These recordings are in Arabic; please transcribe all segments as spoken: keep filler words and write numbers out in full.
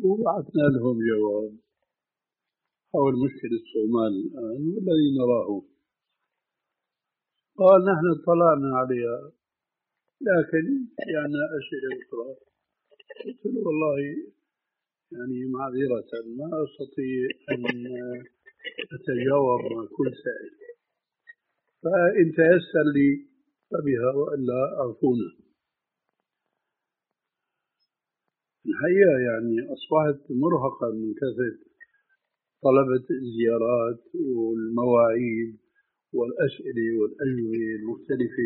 وبعثنا لهم جواب حول مشكلة الصومال الآن والذي نراه. قال نحن اطلعنا عليها لكن يعني أسئلة أخرى. قلت له والله يعني معذرة ما أستطيع أن أتجاوب مع كل سائل، فإن تيسر لي فبها وإلا أعفونا. الحقيقة يعني أصبحت مرهقا من كثرة طلبة الزيارات والمواعيد والأسئلة والأجوبة المختلفة.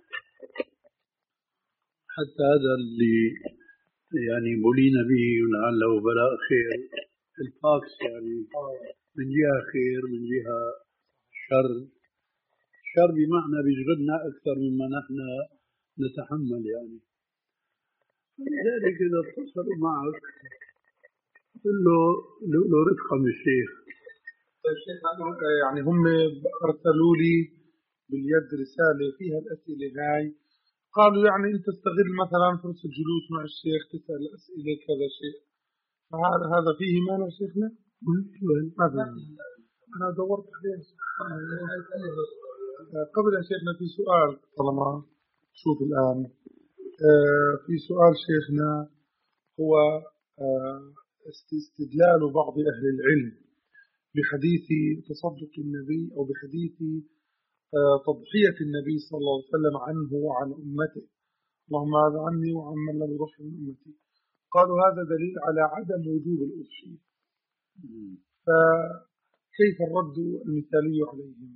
حتى هذا اللي يعني بلينا به ولعله بلاء خير، الفاكس يعني من جهة خير من جهة شر. شر بمعنى بيشغلنا أكثر مما نحن نتحمل يعني. لذلك إذا اتصلوا معك قل له له رفقة من الشيخ. يعني هم أرسلوا لي باليد رسالة فيها الأسئلة هاي، قالوا يعني أنت تستغل مثلا فرصة الجلوس مع الشيخ تسأل أسئلة كذا شيء، فهذا هذا فيه مانع شيخنا؟ ما في. أنا دورت عليه قبل يا شيخنا. في سؤال طالما شوف الآن في سؤال شيخنا، هو استدلال بعض أهل العلم بحديث تصدق النبي أو بحديث تضحية النبي صلى الله عليه وسلم عنه وعن أمته، اللهم هذا عني وعن من لم يضحي من أمتي. قالوا هذا دليل على عدم وجوب الأضحية، فكيف الرد المثالي عليهم؟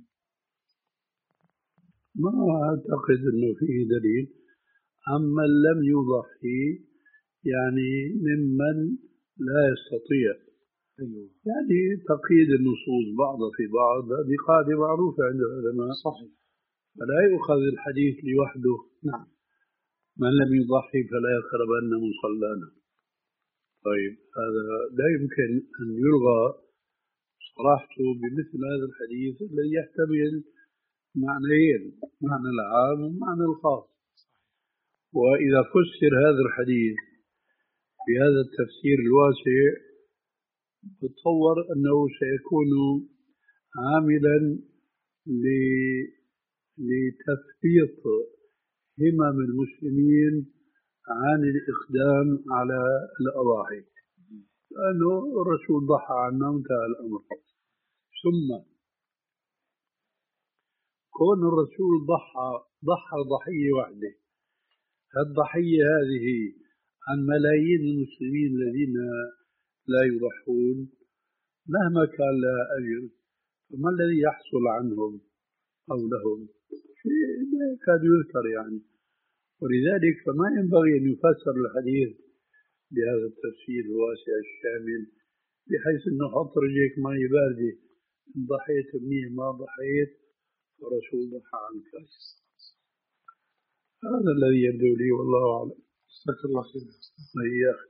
ما أعتقد أنه فيه دليل. أما لم يضحي يعني ممن لا يستطيع، يعني تقييد النصوص بعضها في بعض هذه قاعدة معروفة عند العلماء. صحيح. فلا يؤخذ الحديث لوحده. نعم. من لم يضحي فلا يقربن مصلانا. طيب هذا لا يمكن أن يلغى صراحته بمثل هذا الحديث الذي يحتمل معنيين، معنى العام ومعنى الخاص. وإذا فسر هذا الحديث بهذا التفسير الواسع بتصور أنه سيكون عاملا لتثبيط همم المسلمين عن الإقدام على الأضاحي، لأنه الرسول ضحى عنا وانتهى الأمر. ثم كون الرسول ضحى ضحى ضحية واحدة، الضحية هذه عن ملايين المسلمين الذين لا يضحون مهما كان لها أجر، فما الذي يحصل عنهم أو لهم؟ شيء لا يكاد يذكر يعني. ولذلك فما ينبغي أن يفسر الحديث بهذا التفسير الواسع الشامل بحيث أنه حط رجليك ماء باردة، ضحيت منيح ما ضحيت الرسول ضحى عنك. هذا الذي يبدو لي والله أعلم. جزاك الله خير. إياك.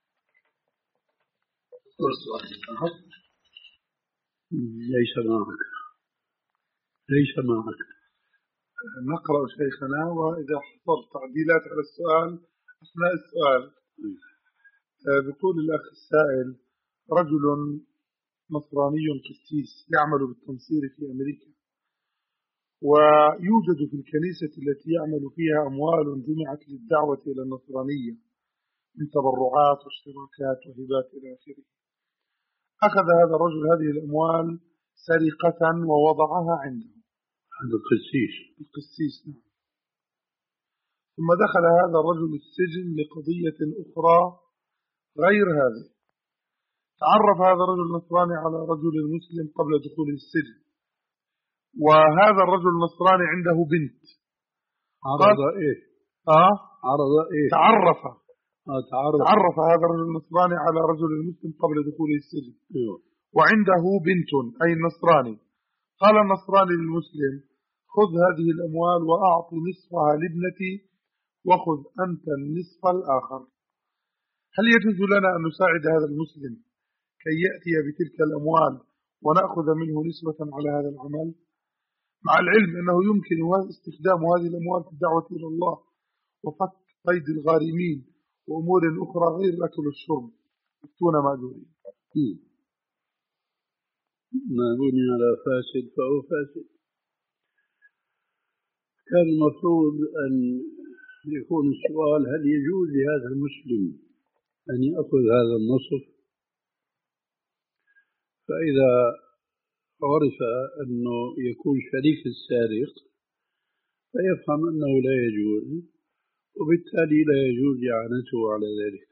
ليس معك ليس معك نقرأ شيخنا، وإذا حصلت تعديلات على السؤال أثناء السؤال. بيقول الأخ السائل: رجل نصراني قسيس يعمل بالتنصير في أمريكا، ويوجد في الكنيسة التي يعمل فيها أموال جمعت للدعوة إلى النصرانية من تبرعات واشتراكات وهبات إلى آخره. أخذ هذا الرجل هذه الأموال سرقة ووضعها عنده. هذا القسيس القسيس نعم. ثم دخل هذا الرجل السجن لقضية أخرى غير هذه. تعرف هذا الرجل النصراني على رجل مسلم قبل دخوله السجن، وهذا الرجل النصراني عنده بنت. عرض إيه؟ آه؟ عرض إيه؟ تعرف آه تعرف. تعرف هذا الرجل النصراني على رجل مسلم قبل دخوله السجن. أيوه. وعنده بنت أي النصراني. قال النصراني للمسلم: خذ هذه الأموال وأعطي نصفها لابنتي وخذ أنت النصف الآخر. هل يجوز لنا أن نساعد هذا المسلم كي يأتي بتلك الأموال ونأخذ منه نسبة على هذا العمل، مع العلم أنه يمكن استخدام هذه الأموال في الدعوة إلى الله وفك قيد الغارمين وأمور أخرى غير الأكل والشرب؟ يفتون مأجورين. ما بني على فاسد فهو فاسد. كان المفروض أن يكون السؤال: هل يجوز لهذا المسلم أن يأخذ هذا النصف؟ فإذا عرف أنه يكون شريك السارق فيفهم أنه لا يجوز، وبالتالي لا يجوز إعانته على ذلك،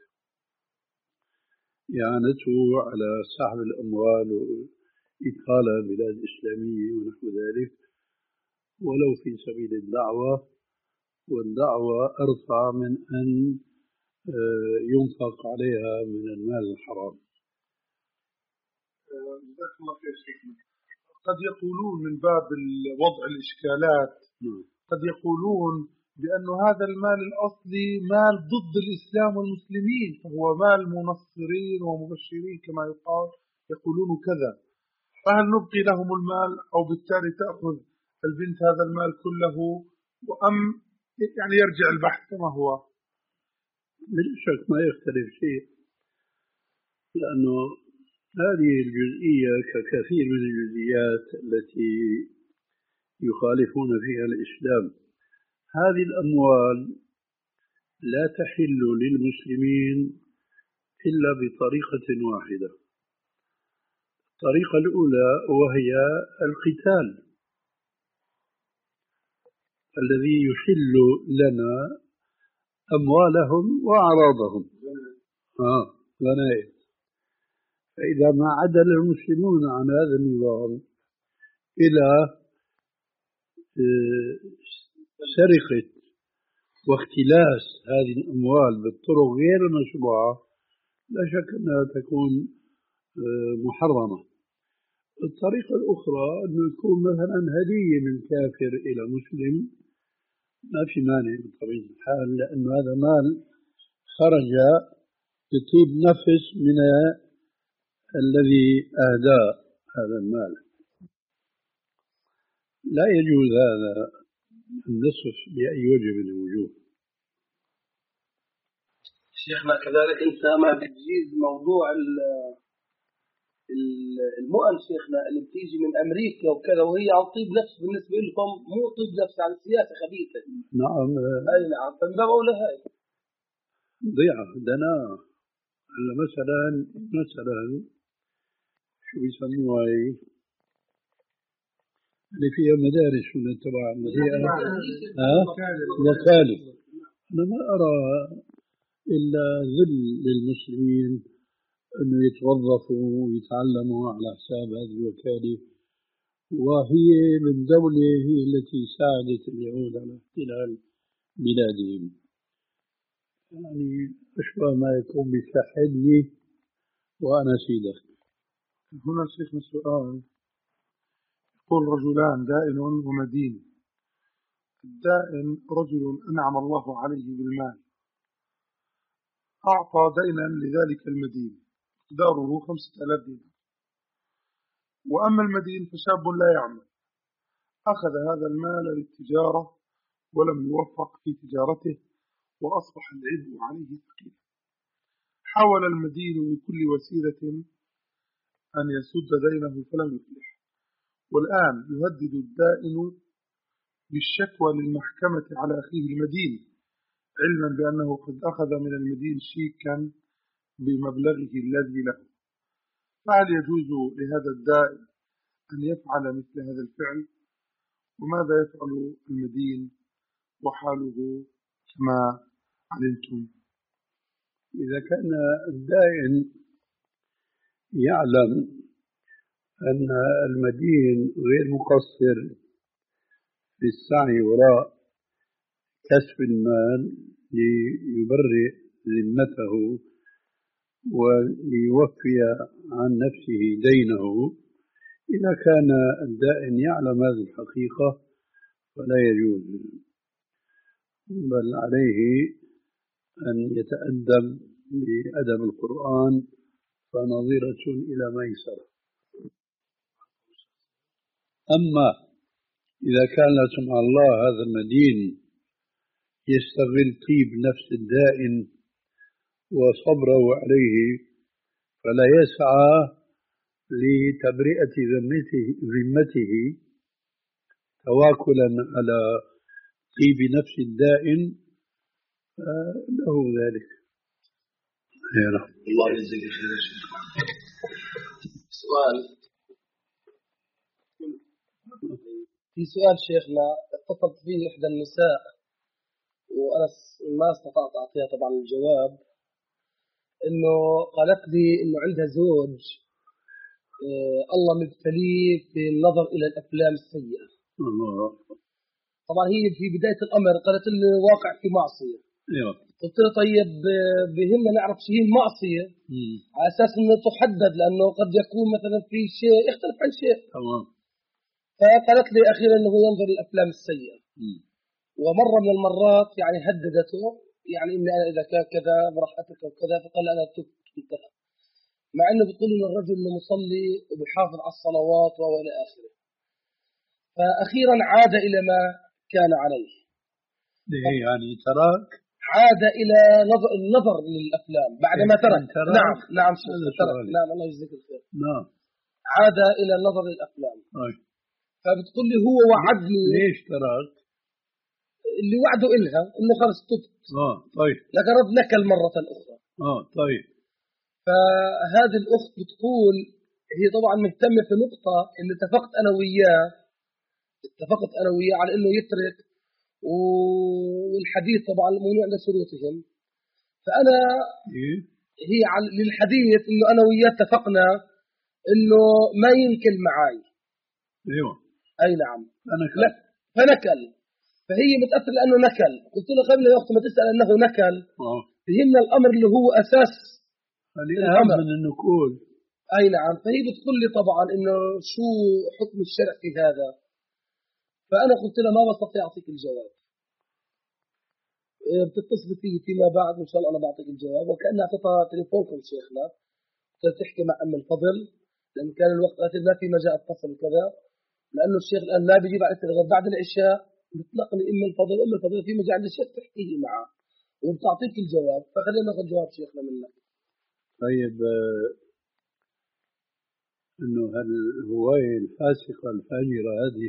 إعانته على سحب الأموال وإدخالها بلاد إسلامية ونحو ذلك، ولو في سبيل الدعوة، والدعوة أرفع من أن ينفق عليها من المال الحرام. جزاك الله خير شيخنا. قد يقولون من باب وضع الإشكالات م. قد يقولون بأن هذا المال الأصلي مال ضد الإسلام والمسلمين، فهو مال منصرين ومبشرين كما يقال، يقولون كذا، فهل نبقي لهم المال أو بالتالي تأخذ البنت هذا المال كله، وأم يعني يرجع البحث كما هو؟ بلا شك ما يختلف شيء، لأنه هذه الجزئية ككثير من الجزئيات التي يخالفون فيها الإسلام. هذه الأموال لا تحل للمسلمين إلا بطريقة واحدة. الطريقة الأولى وهي القتال الذي يحل لنا أموالهم وأعراضهم، آه غنائم. فإذا ما عدل المسلمون عن هذا النظام إلى سرقة واختلاس هذه الأموال بالطرق غير المشروعة، لا شك أنها تكون محرمة. الطريقة الأخرى أنه يكون مثلا هدية من كافر إلى مسلم، ما في مانع بطبيعة الحال، لأن هذا مال خرج بطيب نفس من الذي أهدى هذا المال. لا يجوز هذا النصف بأي وجه من الوجوه. شيخنا كذلك أنت ما بتجيز موضوع المؤن شيخنا اللي بتيجي من أمريكا وكذا، وهي عن طيب نفس بالنسبة لكم، مو طيب نفس عن السياسة خبيثة. نعم. أي نعم. فمن باب أولى هاي ضيعة دنا. هلا مثلا مثلا شو بيسموها هي اللي فيها مدارس ولا تبع ها وكالة. أنا ما أرى إلا ذل للمسلمين أنه يتوظفوا ويتعلموا على حساب هذه الوكالة، وهي من دولة هي التي ساعدت اليهود على احتلال بلادهم. يعني أشبه ما يكون بيساعدني وأنا سيدك. هنا شيخنا سؤال، يقول رجلان دائن ومدين. الدائن رجل أنعم الله عليه بالمال، أعطى دينا لذلك المدين مقداره خمسة آلاف دينار، وأما المدين فشاب لا يعمل، أخذ هذا المال للتجارة ولم يوفق في تجارته وأصبح العبء عليه ثقيلا. حاول المدين بكل وسيلة أن يسد دينه فلم يفلح، والآن يهدد الدائن بالشكوى للمحكمة على أخيه المدين، علما بأنه قد أخذ من المدين شيكا بمبلغه الذي له. فهل يجوز لهذا الدائن أن يفعل مثل هذا الفعل؟ وماذا يفعل المدين وحاله كما علمتم؟ إذا كان الدائن يعلم أن المدين غير مقصر في السعي وراء كسب المال ليبرئ ذمته وليوفي عن نفسه دينه، إذا كان الدائن يعلم هذه الحقيقة فلا يجوز، بل عليه أن يتأدب بأدب القرآن فنظيرة إلى ميسرة. أما إذا كان لا سمح الله هذا المدين يستغل طيب نفس الدائن وصبره عليه فلا يسعى لتبرئة ذمته ذمته تواكلا على طيب نفس الدائن، له ذلك. الله يجزيك خير. سؤال، في سؤال شيخنا اتصلت فيه إحدى النساء وأنا ما استطعت أعطيها طبعا الجواب، إنه قالت لي إنه عندها زوج آه الله مبتليه في النظر إلى الأفلام السيئة. الله. طبعا هي في بداية الأمر قالت لي واقع في معصية. ايوه. قلت له طيب بهمنا نعرف شيء هي المعصية على أساس إنه تحدد، لأنه قد يكون مثلا في شيء يختلف عن شيء. تمام. فقالت لي أخيرا إنه ينظر للأفلام السيئة. مم. ومرة من المرات يعني هددته، يعني إن أنا إذا كان كذا براحتك وكذا، فقال أنا تبت انتهى. مع إنه بتقول إنه الرجل إنه مصلي وبيحافظ على الصلوات وإلى آخره. فأخيرا عاد إلى ما كان عليه. يعني ترك، عاد إلى نظر النظر للأفلام بعدما ترك. ترك. نعم نعم ترك. نعم الله يجزيك الخير. نعم. عاد إلى النظر للأفلام. طيب. فبتقول لي هو وعدني. ليش ترك؟ اللي وعده إلها إنه خلص تبت. آه طيب. لكن رد لك المرة الأخرى. آه طيب. فهذه الأخت بتقول هي طبعا مهتمة في نقطة إن اتفقت أنا وياه اتفقت أنا وياه على إنه يترك، والحديث طبعا ممنوع لشروطهم. فأنا إيه؟ هي للحديث إنه أنا وياه اتفقنا إنه ما ينكل معاي. أيوة. أي نعم. فنكل. لا فنكل. فهي متأثر لأنه نكل. قلت له قبل يا أختي ما تسأل أنه نكل. آه. فهمنا الأمر اللي هو أساس الأمر من النكول. أي نعم. فهي بتقول لي طبعا إنه شو حكم الشرع في هذا. فأنا قلت لها ما بستطيع أعطيك الجواب، بتتصل فيه فيما بعد وإن شاء الله أنا بعطيك الجواب. وكأنها أعطيتها تليفونكم شيخنا تحكي مع أم الفضل، لأن كان الوقت ما في مجال اتصل كذا، لأنه الشيخ الآن لا بيجيب على غير بعد العشاء. بتلقني أم الفضل أم الفضل في مجال عند الشيخ تحكيه معه وبتعطيك الجواب. فخلينا ناخذ جواب شيخنا منك. طيب إنه هالهواية الفاسقة الفاجرة هذه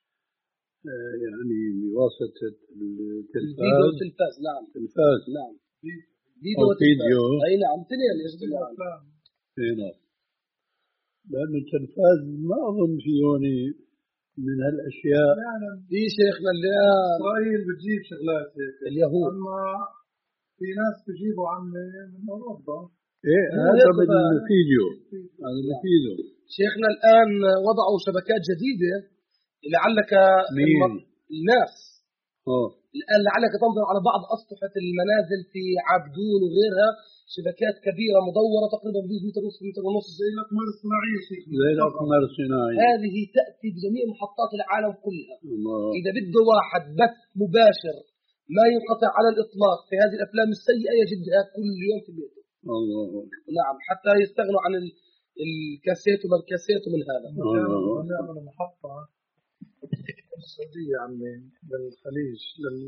يعني بواسطة التلفاز. التلفاز نعم. تلفاز نعم. أو فيديو. أي نعم تنين يجب نعم. أي نعم. لأنه التلفاز ما أظن فيه هوني من هالأشياء. في شيخنا اللي إسرائيل بتجيب شغلات اليهود، أما في ناس بيجيبوا عمي من أوروبا. إيه هذا من الفيديو. هذا الفيديو. شيخنا الآن وضعوا شبكات جديدة لعلك الناس أوه. الآن لعلك تنظر على بعض أسطح المنازل في عابدون وغيرها شبكات كبيرة مدورة تقريبا متر ونص متر ونص زي الأقمار الصناعية. زي الأقمار الصناعية هذه تأتي بجميع محطات العالم كلها. الله. إذا بده واحد بث مباشر ما ينقطع على الإطلاق في هذه الأفلام السيئة يجدها كل يوم في بيته. الله. نعم حتى يستغنوا عن الكاسيت وما الكاسيت ومن هذا. نعمل محطة السعودية عمي للخليج لل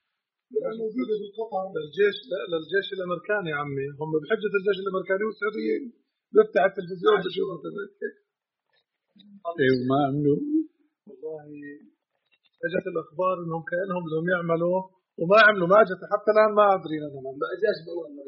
للجيش للجيش الأمريكاني عمي. هم بحجة الجيش الأمريكاني والسعوديين بفتح التلفزيون بشوفه كذا. ايوه ما عملوا. والله اجت الأخبار إنهم كأنهم بدهم يعملوا وما عملوا. ما اجت حتى الآن ما أدري أنا ما اجاش بقول ما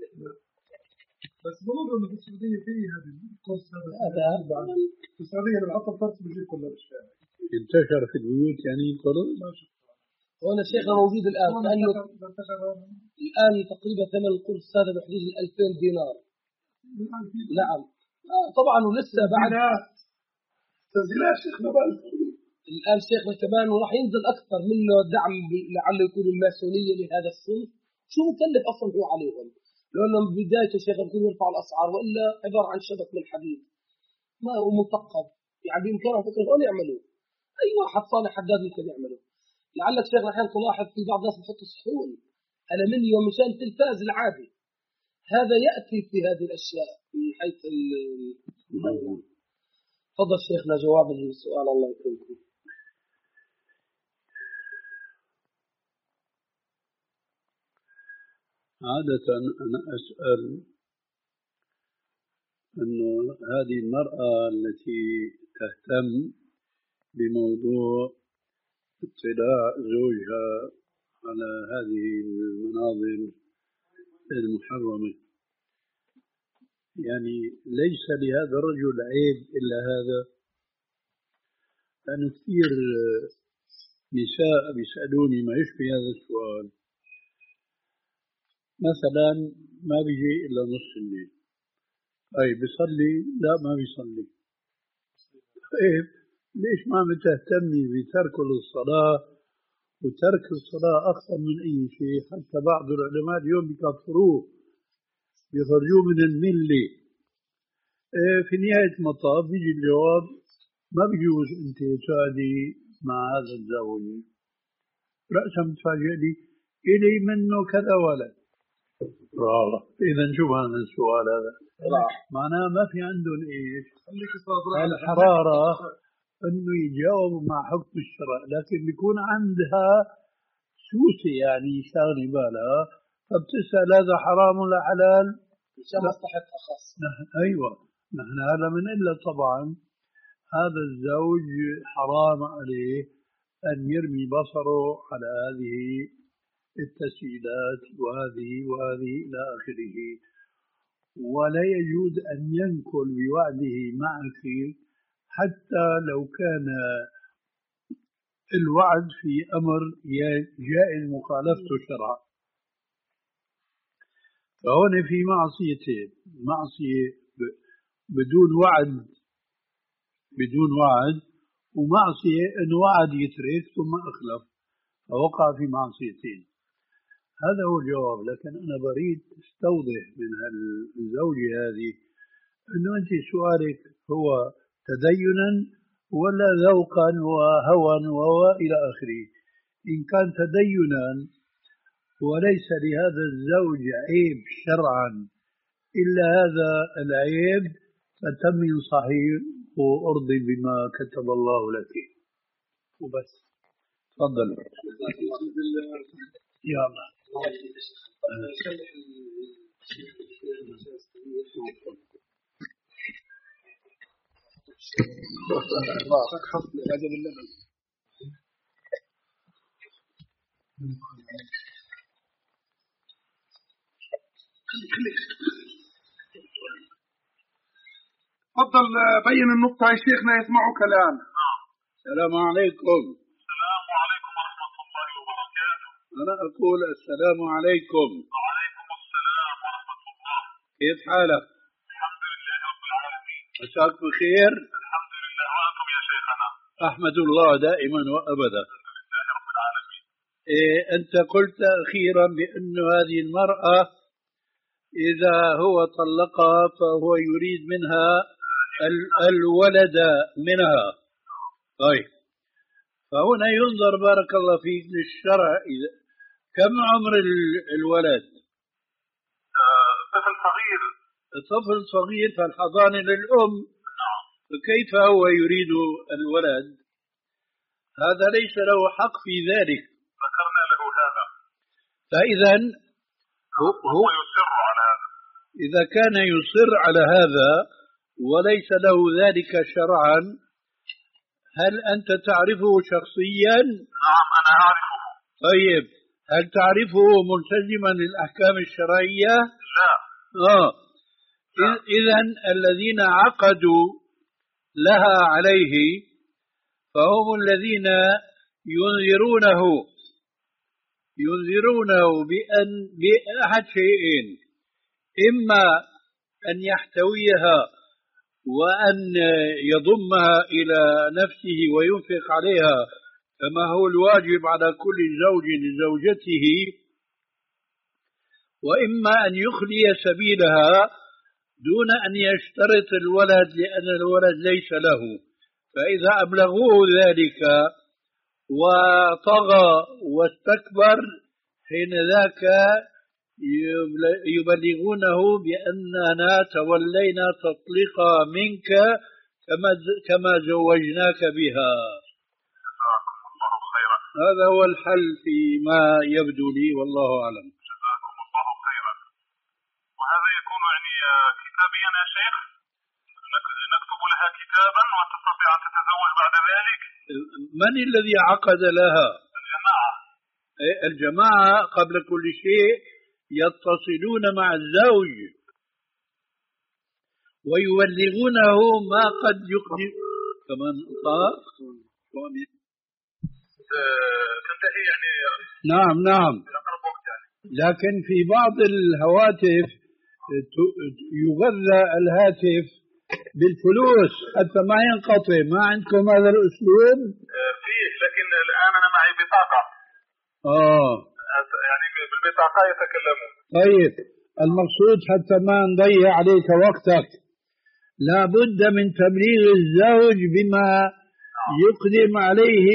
بس بقولوا إنه في السعودية في هذه القرص هذا في السعودية اللي بحط القرص بيجيب كل الأشياء. انتشر في البيوت يعني القرص. هنا شيخنا موجود الآن لأنه الآن تقريبا ثمن القرص هذا بحدود الألفين دينار. نعم آه طبعا ولسه بعد تنزيلات شيخنا بقى الآن شيخنا كمان وراح ينزل أكثر منه دعم لعله يكون الماسونية لهذا الصنف. شو مكلف أصلا هو عليهم؟ لأنه بدايته شيخ يكون يرفع الأسعار وإلا عبارة عن شبك من حديد ما هو مثقب يعني بإمكانهم فكرة أن يعملوه. أي واحد صالح حداد ممكن يعمله. لعلك شيخ الحين تلاحظ في بعض الناس بحط صحون ألمنيوم مشان التلفاز العادي. هذا يأتي في هذه الأشياء من حيث ال تفضل شيخنا جوابا للسؤال الله يكرمكم. عادة أنا أسأل أنه هذه المرأة التي تهتم بموضوع اطلاع زوجها على هذه المناظر المحرمة، يعني ليس لهذا الرجل عيب إلا هذا؟ لأن كثير نساء بيسألوني ما يشبه هذا السؤال. مثلا ما بيجي إلا نص الليل، أي بيصلي؟ لا ما بيصلي. طيب ليش ما بتهتمي بترك الصلاة؟ وترك الصلاة أخطر من أي شيء، حتى بعض العلماء اليوم بيكفروه بيخرجوه من الملة. إيه في نهاية المطاف بيجي الجواب ما بيجوز أنت تقعدي مع هذا الزوج، رأسا تفاجئني إلي منه كذا ولد. والله إذا شو هذا السؤال هذا؟ معناه ما في عندهم إيش الحرارة إنه يجاوب مع حكم الشرع، لكن بيكون عندها سوسة يعني شاغلة بالها، فبتسأل هذا حرام ولا حلال؟ عشان مصلحتها خاصة. أيوة، نحن هذا من إلا طبعا هذا الزوج حرام عليه أن يرمي بصره على هذه التسهيلات وهذه وهذه إلى آخره، ولا يجوز أن ينكل بوعده معك حتى لو كان الوعد في أمر جائز مخالفته شرعا. فهنا في معصيتين: معصية بدون وعد بدون وعد، ومعصية أن وعد يترك ثم أخلف فوقع في معصيتين. هذا هو الجواب. لكن أنا بريد استوضح من الزوجة هذه أنه أنت سؤالك هو تدينا ولا ذوقا وهوى وإلى آخره. إن كان تدينا وليس لهذا الزوج عيب شرعا إلا هذا العيب، فتمي صحيح وأرضي بما كتب الله لك وبس. تفضل يا الله. تفضل بين النقطة يا شيخنا، يسمعك الآن. السلام عليكم. السلام عليكم ورحمة الله وبركاته. أنا أقول السلام عليكم. وعليكم السلام ورحمة الله. كيف حالك؟ الحمد لله رب العالمين. مساك بخير. الحمد لله. وأنتم يا شيخنا؟ أحمد الله دائما وأبدا. الحمد لله رب العالمين. إيه أنت قلت أخيرا بأن هذه المرأة إذا هو طلقها فهو يريد منها الولد منها. طيب، فهنا ينظر بارك الله فيك للشرع. إذا كم عمر الولد؟ طفل صغير. طفل صغير، فالحضانة للأم، فكيف هو يريد الولد؟ هذا ليس له حق في ذلك. ذكرنا له هذا. فإذا هو, هو يصر على هذا. إذا كان يصر على هذا وليس له ذلك شرعا، هل أنت تعرفه شخصيا؟ نعم أنا أعرفه. طيب، هل تعرفه ملتزما للأحكام الشرعية؟ لا. آه. إذن الذين عقدوا لها عليه فهم الذين ينذرونه ينذرونه بأن بأحد شيئين: إما أن يحتويها وأن يضمها إلى نفسه وينفق عليها كما هو الواجب على كل زوج لزوجته، وإما أن يخلي سبيلها دون أن يشترط الولد لأن الولد ليس له. فإذا أبلغوه ذلك وطغى واستكبر، حين ذاك يبلغونه بأننا تولينا تطليقا منك كما كما زوجناك بها. جزاكم الله خيرا. هذا هو الحل فيما يبدو لي، والله أعلم. جزاكم الله خيرا. وهذا يكون يعني كتابيا يا شيخ؟ نكتب لها كتابا وتستطيع أن تتزوج بعد ذلك. من الذي عقد لها؟ الجماعة. الجماعة قبل كل شيء يتصلون مع الزوج ويبلغونه ما قد يقدم كمان صار تنتهي يعني. نعم نعم. لكن في بعض الهواتف يغذى الهاتف بالفلوس حتى ما ينقطع. ما عندكم هذا الأسلوب؟ فيه، لكن الآن أنا معي بطاقة. آه يعني بالبطاقة يتكلمون. طيب المقصود حتى ما نضيع عليك وقتك لا بد من تبليغ الزوج بما يقدم عليه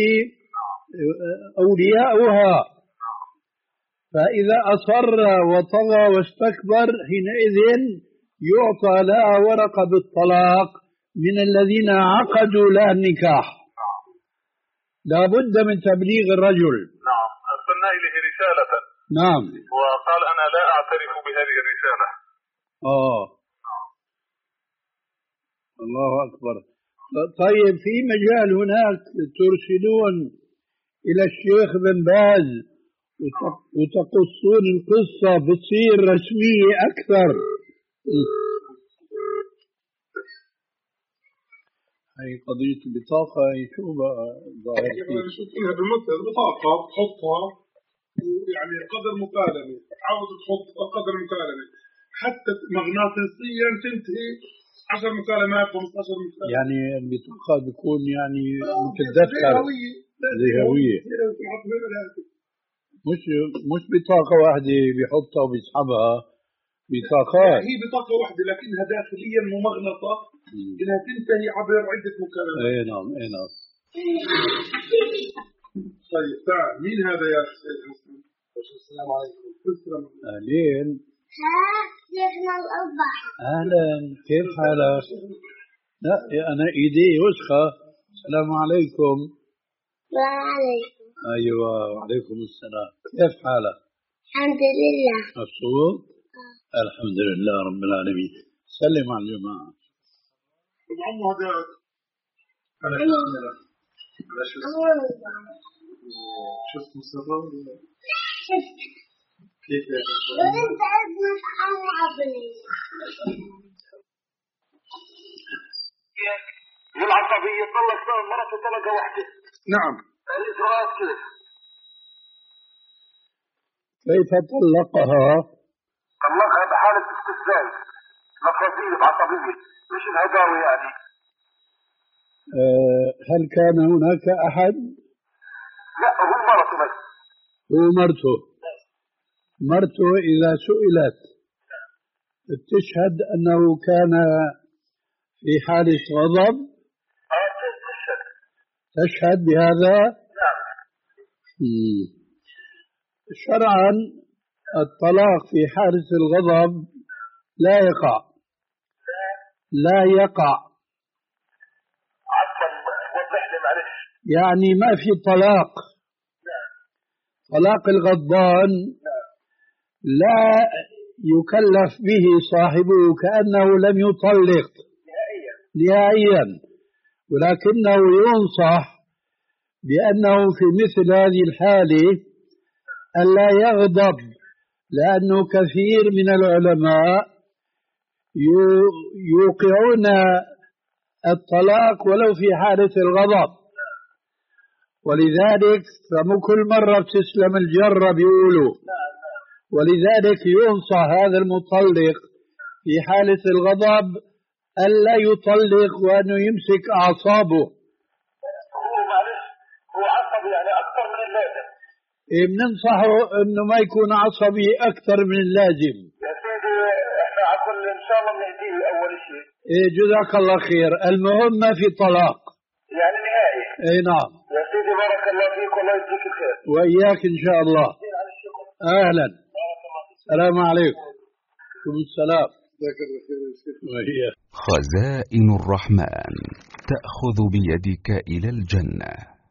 أولياؤها، فإذا أصر وطغى واستكبر حينئذ يعطى لها ورقة بالطلاق من الذين عقدوا لها النكاح. لا بد من تبليغ الرجل. نعم أرسلنا إليه رسالة. نعم. وقال أنا لا أعترف بهذه الرسالة. آه الله أكبر. طيب في مجال هناك ترسلون إلى الشيخ بن باز وتقصون القصة بتصير رسمية أكثر. هي قضية البطاقة شو بقى ظاهر فيه؟ شوفينها بمثل بطاقة تحطها يعني قدر مكالمة، عاوز تحط قدر مكالمة حتى مغناطيسيا تنتهي عشر مكالمات خمسطعش مكالمة. يعني البطاقة بيكون يعني متذكر زي هوية، مش مش بطاقة واحدة بيحطها وبيسحبها، بطاقات. هي بطاقة واحدة لكنها داخليا ممغنطة إنها تنتهي عبر عدة مكالمات. اي نعم اي نعم. طيب تعال، مين هذا يا سيد حسن؟ السلام عليكم. السلام عليكم. أهلين. ها شيخنا الأصبح. أهلا كيف حالك؟ لا أنا إيدي وسخة. السلام عليكم. وعليكم. أيوة وعليكم السلام. كيف حالك؟ الحمد لله. مبسوط؟ الحمد لله رب العالمين. سلم على الجماعة. عمو هذا على شو شو اسمه سبب كيف وانت اسمك عمو عبني. والعصبية طلق مرته طلقة واحدة. نعم. الإجراءات كيف؟ كيف طلقها؟ طلقها بحالة استفزاز، نفسية بعصبية، مش الهداوي يعني. أه هل كان هناك أحد؟ لا هو مرته بس. هو مرته. مرته إذا سئلت تشهد أنه كان في حالة غضب؟ آه تشهد. تشهد بهذا؟ نعم. شرعا الطلاق في حالة الغضب لا يقع. لا يقع. عفوا وضح لي معلش. يعني ما في طلاق. طلاق الغضبان لا يكلف به صاحبه كأنه لم يطلق نهائيا، ولكنه ينصح بأنه في مثل هذه الحالة ألا يغضب، لأنه كثير من العلماء يوقعون الطلاق ولو في حالة الغضب، ولذلك فمو كل مرة بتسلم الجرة بيقولوا، ولذلك ينصح هذا المطلق في حالة الغضب ألا يطلق وأنه يمسك أعصابه. هو معلش هو عصبي يعني أكثر من اللازم. إيه بننصحه أنه ما يكون عصبي أكثر من اللازم. يا سيدي إحنا عقل إن شاء الله بنهديه أول شيء. إيه جزاك الله خير. المهم ما في طلاق. يعني نهائي. إيه نعم. يا سيدي بارك الله فيك والله يجزيك الخير. وإياك إن شاء الله. أهلا. السلام عليكم. السلام. خزائن الرحمن تأخذ بيدك إلى الجنة.